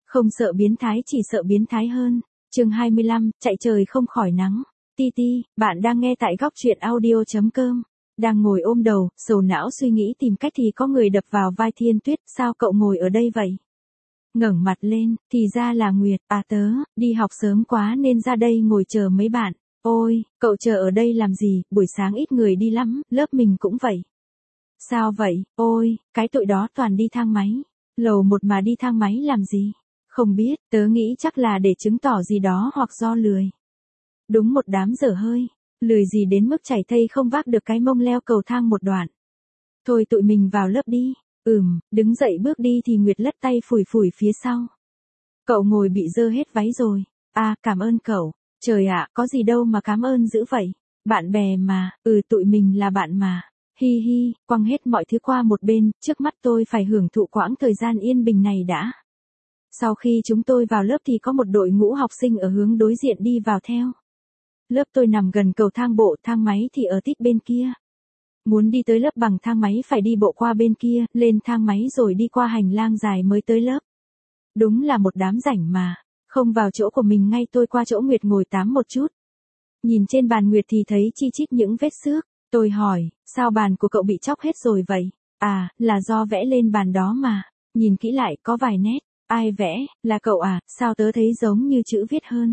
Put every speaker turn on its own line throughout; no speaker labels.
Không sợ biến thái chỉ sợ biến thái hơn. Chương 25, chạy trời không khỏi nắng. Ti Ti, bạn đang nghe tại góc truyện audio.com. Đang ngồi ôm đầu, sầu não suy nghĩ tìm cách thì có người đập vào vai Thiên Tuyết, sao cậu ngồi ở đây vậy? Ngẩng mặt lên, thì ra là Nguyệt, tớ, đi học sớm quá nên ra đây ngồi chờ mấy bạn. Ôi, cậu chờ ở đây làm gì, buổi sáng ít người đi lắm, lớp mình cũng vậy. Sao vậy, ôi, cái tụi đó toàn đi thang máy. Lầu 1 mà đi thang máy làm gì? Không biết, tớ nghĩ chắc là để chứng tỏ gì đó hoặc do lười. Đúng một đám dở hơi, lười gì đến mức chảy thây không vác được cái mông leo cầu thang một đoạn. Thôi tụi mình vào lớp đi. Đứng dậy bước đi thì Nguyệt lất tay phủi phủi phía sau. Cậu ngồi bị dơ hết váy rồi. Cảm ơn cậu. Trời ạ, có gì đâu mà cảm ơn dữ vậy. Bạn bè mà, tụi mình là bạn mà. Hi hi, quăng hết mọi thứ qua một bên, trước mắt tôi phải hưởng thụ quãng thời gian yên bình này đã. Sau khi chúng tôi vào lớp thì có một đội ngũ học sinh ở hướng đối diện đi vào theo. Lớp tôi nằm gần cầu thang bộ, thang máy thì ở tít bên kia. Muốn đi tới lớp bằng thang máy phải đi bộ qua bên kia, lên thang máy rồi đi qua hành lang dài mới tới lớp. Đúng là một đám rảnh mà. Không vào chỗ của mình ngay tôi qua chỗ Nguyệt ngồi tám một chút. Nhìn trên bàn Nguyệt thì thấy chi chít những vết xước. Tôi hỏi, sao bàn của cậu bị chóc hết rồi vậy? Là do vẽ lên bàn đó mà. Nhìn kỹ lại có vài nét. Ai vẽ, là cậu à, sao tớ thấy giống như chữ viết hơn?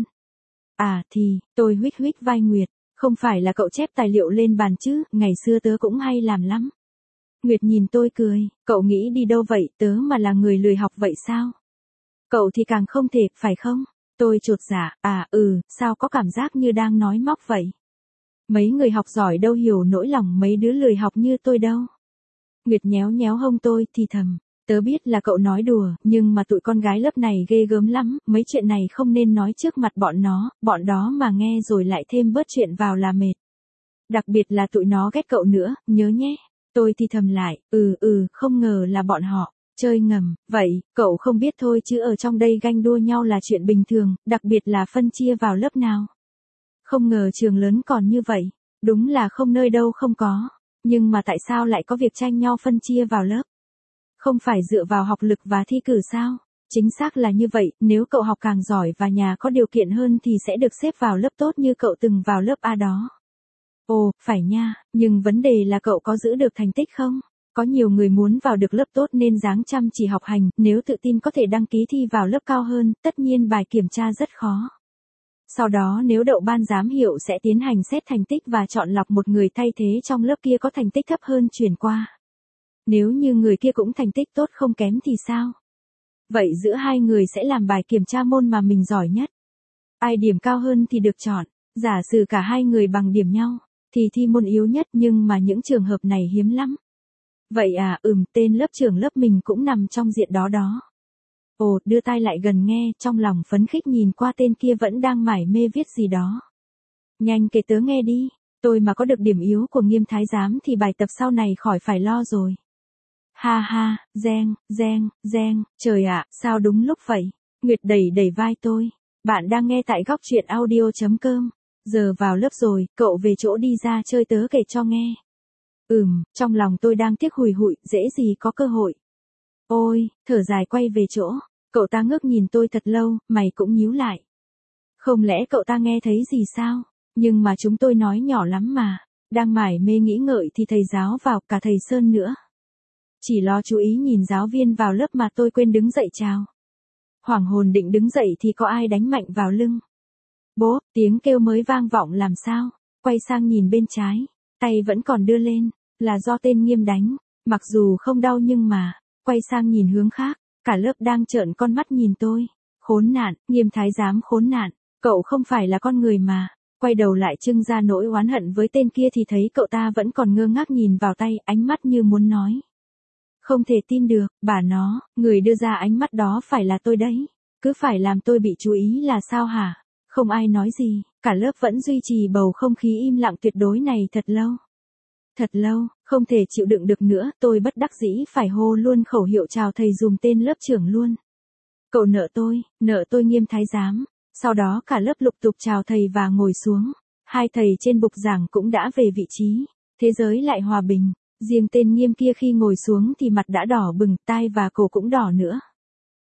Tôi huých vai Nguyệt. Không phải là cậu chép tài liệu lên bàn chứ, ngày xưa tớ cũng hay làm lắm. Nguyệt nhìn tôi cười, cậu nghĩ đi đâu vậy, tớ mà là người lười học vậy sao? Cậu thì càng không thể, phải không? Tôi chột dạ, sao có cảm giác như đang nói móc vậy? Mấy người học giỏi đâu hiểu nỗi lòng mấy đứa lười học như tôi đâu. Nguyệt nhéo nhéo hông tôi thì thầm, tớ biết là cậu nói đùa, nhưng mà tụi con gái lớp này ghê gớm lắm, mấy chuyện này không nên nói trước mặt bọn đó mà nghe rồi lại thêm bớt chuyện vào là mệt. Đặc biệt là tụi nó ghét cậu nữa, nhớ nhé. Tôi thì thầm lại, không ngờ là bọn họ chơi ngầm, vậy, cậu không biết thôi chứ ở trong đây ganh đua nhau là chuyện bình thường, đặc biệt là phân chia vào lớp nào. Không ngờ trường lớn còn như vậy, đúng là không nơi đâu không có, nhưng mà tại sao lại có việc tranh nhau phân chia vào lớp? Không phải dựa vào học lực và thi cử sao? Chính xác là như vậy, nếu cậu học càng giỏi và nhà có điều kiện hơn thì sẽ được xếp vào lớp tốt như cậu từng vào lớp A đó. Ồ, phải nha, nhưng vấn đề là cậu có giữ được thành tích không? Có nhiều người muốn vào được lớp tốt nên ráng chăm chỉ học hành, nếu tự tin có thể đăng ký thi vào lớp cao hơn, tất nhiên bài kiểm tra rất khó. Sau đó nếu đậu ban giám hiệu sẽ tiến hành xét thành tích và chọn lọc một người thay thế trong lớp kia có thành tích thấp hơn chuyển qua. Nếu như người kia cũng thành tích tốt không kém thì sao? Vậy giữa hai người sẽ làm bài kiểm tra môn mà mình giỏi nhất. Ai điểm cao hơn thì được chọn, giả sử cả hai người bằng điểm nhau, thì thi môn yếu nhất nhưng mà những trường hợp này hiếm lắm. Vậy tên lớp trưởng lớp mình cũng nằm trong diện đó đó. Ồ, đưa tai lại gần nghe, trong lòng phấn khích nhìn qua tên kia vẫn đang mải mê viết gì đó. Nhanh kể tớ nghe đi, tôi mà có được điểm yếu của Nghiêm thái giám thì bài tập sau này khỏi phải lo rồi. Ha ha, reng, trời ạ, sao đúng lúc vậy? Nguyệt đẩy vai tôi. Bạn đang nghe tại góc truyện audio.com. Giờ vào lớp rồi, cậu về chỗ đi ra chơi tớ kể cho nghe. Trong lòng tôi đang tiếc hùi hụi, dễ gì có cơ hội. Ôi, thở dài quay về chỗ, cậu ta ngước nhìn tôi thật lâu, mày cũng nhíu lại. Không lẽ cậu ta nghe thấy gì sao? Nhưng mà chúng tôi nói nhỏ lắm mà. Đang mải mê nghĩ ngợi thì thầy giáo vào, cả thầy Sơn nữa. Chỉ lo chú ý nhìn giáo viên vào lớp mà tôi quên đứng dậy chào. Hoảng hồn định đứng dậy thì có ai đánh mạnh vào lưng. Bố, tiếng kêu mới vang vọng làm sao? Quay sang nhìn bên trái, tay vẫn còn đưa lên, là do tên Nghiêm đánh, mặc dù không đau nhưng mà, quay sang nhìn hướng khác, cả lớp đang trợn con mắt nhìn tôi. Khốn nạn, Nghiêm thái giám khốn nạn, cậu không phải là con người mà. Quay đầu lại trưng ra nỗi oán hận với tên kia thì thấy cậu ta vẫn còn ngơ ngác nhìn vào tay, ánh mắt như muốn nói. Không thể tin được, bà nó, người đưa ra ánh mắt đó phải là tôi đấy. Cứ phải làm tôi bị chú ý là sao hả? Không ai nói gì, cả lớp vẫn duy trì bầu không khí im lặng tuyệt đối này thật lâu. Thật lâu, không thể chịu đựng được nữa, tôi bất đắc dĩ phải hô luôn khẩu hiệu chào thầy dùm tên lớp trưởng luôn. Cậu nợ tôi Nghiêm thái giám. Sau đó cả lớp lục tục chào thầy và ngồi xuống. Hai thầy trên bục giảng cũng đã về vị trí. Thế giới lại hòa bình. Riêng tên Nghiêm kia khi ngồi xuống thì mặt đã đỏ bừng, tai và cổ cũng đỏ nữa.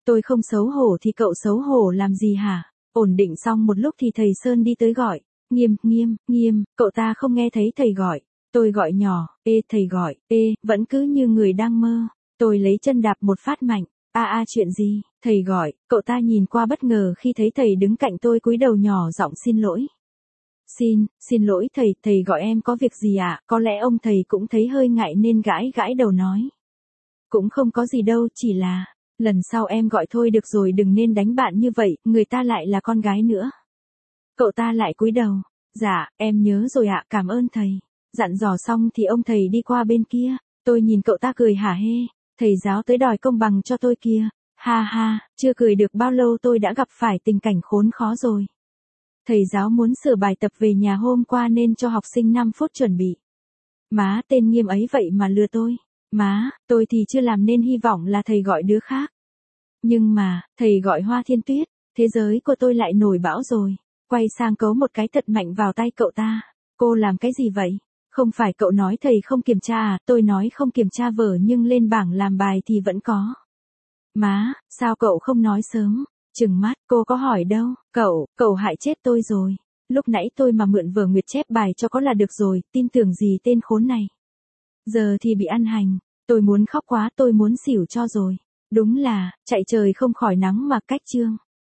Tôi không xấu hổ thì cậu xấu hổ làm gì hả? Ổn định xong một lúc thì thầy Sơn đi tới gọi. Nghiêm, cậu ta không nghe thấy thầy gọi. Tôi gọi nhỏ, ê thầy gọi, ê, vẫn cứ như người đang mơ. Tôi lấy chân đạp một phát mạnh. Chuyện gì? Thầy gọi, cậu ta nhìn qua bất ngờ khi thấy thầy đứng cạnh tôi cúi đầu nhỏ giọng xin lỗi. Xin lỗi thầy gọi em có việc gì ạ? Có lẽ ông thầy cũng thấy hơi ngại nên gãi đầu nói. Cũng không có gì đâu, chỉ là, lần sau em gọi thôi được rồi, đừng nên đánh bạn như vậy, người ta lại là con gái nữa. Cậu ta lại cúi đầu. Dạ, em nhớ rồi ạ, cảm ơn thầy. Dặn dò xong thì ông thầy đi qua bên kia. Tôi nhìn cậu ta cười hả hê. Thầy giáo tới đòi công bằng cho tôi kia. Ha, chưa cười được bao lâu tôi đã gặp phải tình cảnh khốn khó rồi. Thầy giáo muốn sửa bài tập về nhà hôm qua nên cho học sinh 5 phút chuẩn bị. Má, tên Nghiêm ấy vậy mà lừa tôi. Má, tôi thì chưa làm nên hy vọng là thầy gọi đứa khác. Nhưng mà, thầy gọi Hoa Thiên Tuyết, thế giới của tôi lại nổi bão rồi. Quay sang cấu một cái thật mạnh vào tay cậu ta. Cô làm cái gì vậy? Không phải cậu nói thầy không kiểm tra à? Tôi nói không kiểm tra vở nhưng lên bảng làm bài thì vẫn có. Má, sao cậu không nói sớm? Trừng mắt, cô có hỏi đâu. Cậu hại chết tôi rồi. Lúc nãy tôi mà mượn vở Nguyệt chép bài cho có là được rồi, tin tưởng gì tên khốn này. Giờ thì bị ăn hành. Tôi muốn khóc quá, tôi muốn xỉu cho rồi. Đúng là, chạy trời không khỏi nắng mà cách chương.